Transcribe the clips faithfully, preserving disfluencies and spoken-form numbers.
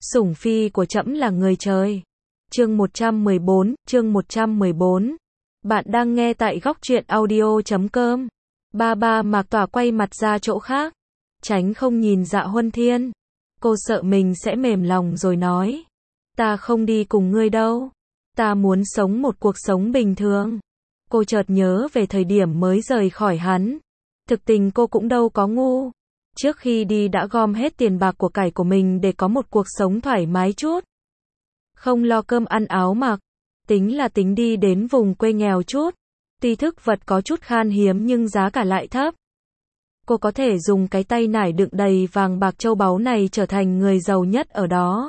Sủng phi của trẫm là người trời. Chương một trăm mười bốn, chương một trăm mười bốn. Bạn đang nghe tại góc truyện audio chấm com. Ba ba Mạc Tỏa quay mặt ra chỗ khác, tránh không nhìn Dạ Huân Thiên. Cô sợ mình sẽ mềm lòng rồi nói, ta không đi cùng ngươi đâu. Ta muốn sống một cuộc sống bình thường. Cô chợt nhớ về thời điểm mới rời khỏi hắn. Thực tình cô cũng đâu có ngu. Trước khi đi đã gom hết tiền bạc của cải của mình để có một cuộc sống thoải mái chút. Không lo cơm ăn áo mặc. Tính là tính đi đến vùng quê nghèo chút. Tuy thức vật có chút khan hiếm nhưng giá cả lại thấp. Cô có thể dùng cái tay nải đựng đầy vàng bạc châu báu này trở thành người giàu nhất ở đó.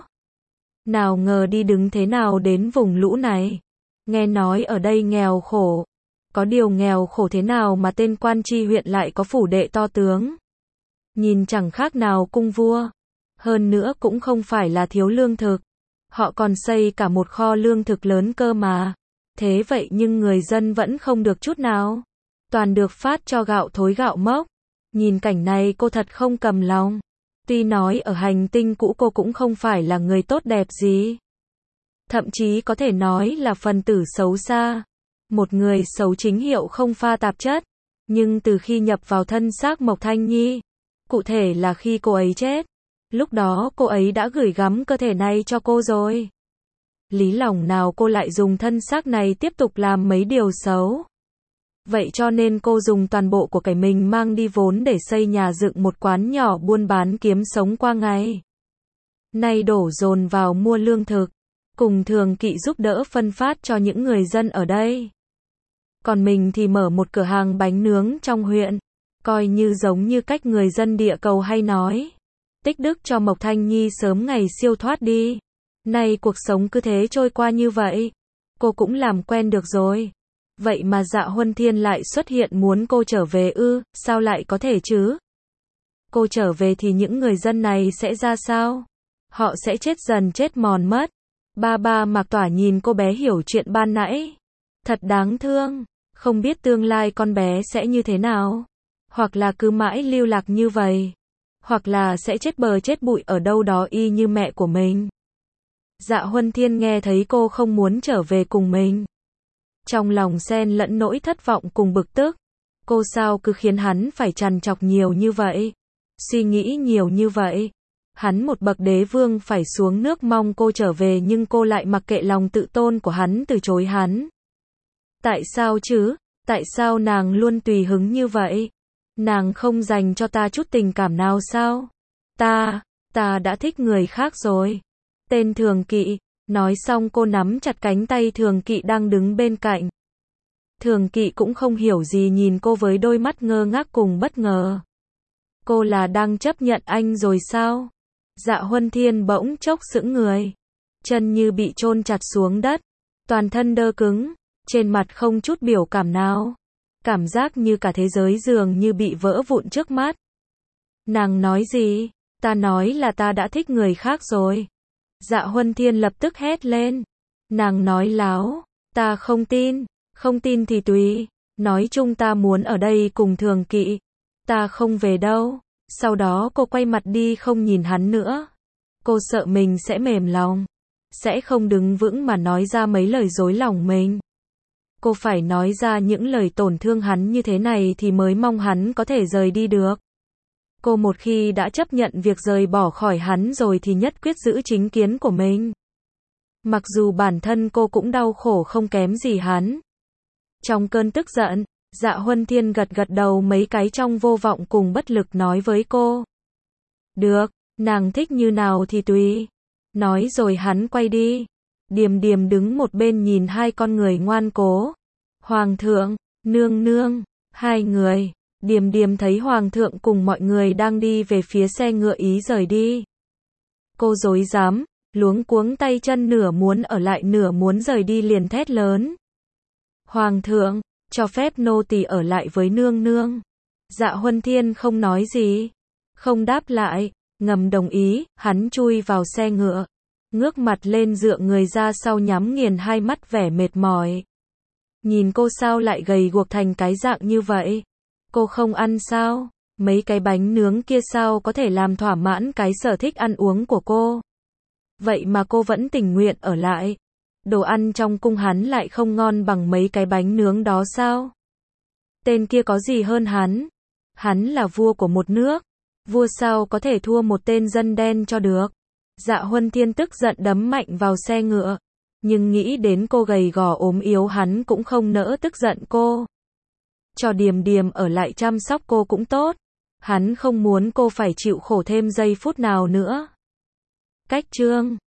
Nào ngờ đi đứng thế nào đến vùng lũ này. Nghe nói ở đây nghèo khổ. Có điều nghèo khổ thế nào mà tên quan tri huyện lại có phủ đệ to tướng. Nhìn chẳng khác nào cung vua. Hơn nữa cũng không phải là thiếu lương thực. Họ còn xây cả một kho lương thực lớn cơ mà. Thế vậy nhưng người dân vẫn không được chút nào. Toàn được phát cho gạo thối gạo mốc. Nhìn cảnh này cô thật không cầm lòng. Tuy nói ở hành tinh cũ cô cũng không phải là người tốt đẹp gì. Thậm chí có thể nói là phần tử xấu xa. Một người xấu chính hiệu không pha tạp chất. Nhưng từ khi nhập vào thân xác Mộc Thanh Nhi, cụ thể là khi cô ấy chết, lúc đó cô ấy đã gửi gắm cơ thể này cho cô rồi. Lý lòng nào cô lại dùng thân xác này tiếp tục làm mấy điều xấu. Vậy cho nên cô dùng toàn bộ của cải mình mang đi vốn để xây nhà dựng một quán nhỏ buôn bán kiếm sống qua ngày. Nay đổ dồn vào mua lương thực, cùng Thường Kỵ giúp đỡ phân phát cho những người dân ở đây. Còn mình thì mở một cửa hàng bánh nướng trong huyện, coi như giống như cách người dân địa cầu hay nói. Tích đức cho Mộc Thanh Nhi sớm ngày siêu thoát đi. Nay cuộc sống cứ thế trôi qua như vậy. Cô cũng làm quen được rồi. Vậy mà Dạ Huân Thiên lại xuất hiện muốn cô trở về ư, sao lại có thể chứ? Cô trở về thì những người dân này sẽ ra sao? Họ sẽ chết dần chết mòn mất. Ba ba Mạc Tỏa nhìn cô bé hiểu chuyện ban nãy. Thật đáng thương, không biết tương lai con bé sẽ như thế nào. Hoặc là cứ mãi lưu lạc như vậy. Hoặc là sẽ chết bờ chết bụi ở đâu đó y như mẹ của mình. Dạ Huân Thiên nghe thấy cô không muốn trở về cùng mình. Trong lòng xen lẫn nỗi thất vọng cùng bực tức. Cô sao cứ khiến hắn phải trằn trọc nhiều như vậy. Suy nghĩ nhiều như vậy. Hắn một bậc đế vương phải xuống nước mong cô trở về nhưng cô lại mặc kệ lòng tự tôn của hắn từ chối hắn. Tại sao chứ? Tại sao nàng luôn tùy hứng như vậy? Nàng không dành cho ta chút tình cảm nào sao? Ta, ta đã thích người khác rồi. Tên Thường Kỵ. Nói xong cô nắm chặt cánh tay Thường Kỵ đang đứng bên cạnh. Thường Kỵ cũng không hiểu gì nhìn cô với đôi mắt ngơ ngác cùng bất ngờ. Cô là đang chấp nhận anh rồi sao? Dạ Huân Thiên bỗng chốc sững người. Chân như bị chôn chặt xuống đất. Toàn thân đơ cứng. Trên mặt không chút biểu cảm nào. Cảm giác như cả thế giới dường như bị vỡ vụn trước mắt. Nàng nói gì? Ta nói là ta đã thích người khác rồi. Dạ Huân Thiên lập tức hét lên. Nàng nói láo. Ta không tin. Không tin thì tùy. Nói chung ta muốn ở đây cùng Thường Kỵ. Ta không về đâu. Sau đó cô quay mặt đi không nhìn hắn nữa. Cô sợ mình sẽ mềm lòng. Sẽ không đứng vững mà nói ra mấy lời dối lòng mình. Cô phải nói ra những lời tổn thương hắn như thế này thì mới mong hắn có thể rời đi được. Cô một khi đã chấp nhận việc rời bỏ khỏi hắn rồi thì nhất quyết giữ chính kiến của mình. Mặc dù bản thân cô cũng đau khổ không kém gì hắn. Trong cơn tức giận, Dạ Huân Thiên gật gật đầu mấy cái trong vô vọng cùng bất lực nói với cô. Được, nàng thích như nào thì tùy. Nói rồi hắn quay đi. Điềm Điềm đứng một bên nhìn hai con người ngoan cố. Hoàng thượng, nương nương, hai người. Điềm Điềm thấy Hoàng thượng cùng mọi người đang đi về phía xe ngựa ý rời đi. Cô rối rắm, luống cuống tay chân nửa muốn ở lại nửa muốn rời đi liền thét lớn. Hoàng thượng, cho phép nô tỳ ở lại với nương nương. Dạ Huân Thiên không nói gì. Không đáp lại, ngầm đồng ý, hắn chui vào xe ngựa. Ngước mặt lên dựa người ra sau nhắm nghiền hai mắt vẻ mệt mỏi. Nhìn cô sao lại gầy guộc thành cái dạng như vậy? Cô không ăn sao? Mấy cái bánh nướng kia sao có thể làm thỏa mãn cái sở thích ăn uống của cô? Vậy mà cô vẫn tình nguyện ở lại. Đồ ăn trong cung hắn lại không ngon bằng mấy cái bánh nướng đó sao? Tên kia có gì hơn hắn? Hắn là vua của một nước. Vua sao có thể thua một tên dân đen cho được? Dạ Huân Thiên tức giận đấm mạnh vào xe ngựa. Nhưng nghĩ đến cô gầy gò ốm yếu hắn cũng không nỡ tức giận cô. Cho Điềm Điềm ở lại chăm sóc cô cũng tốt. Hắn không muốn cô phải chịu khổ thêm giây phút nào nữa. Cách chương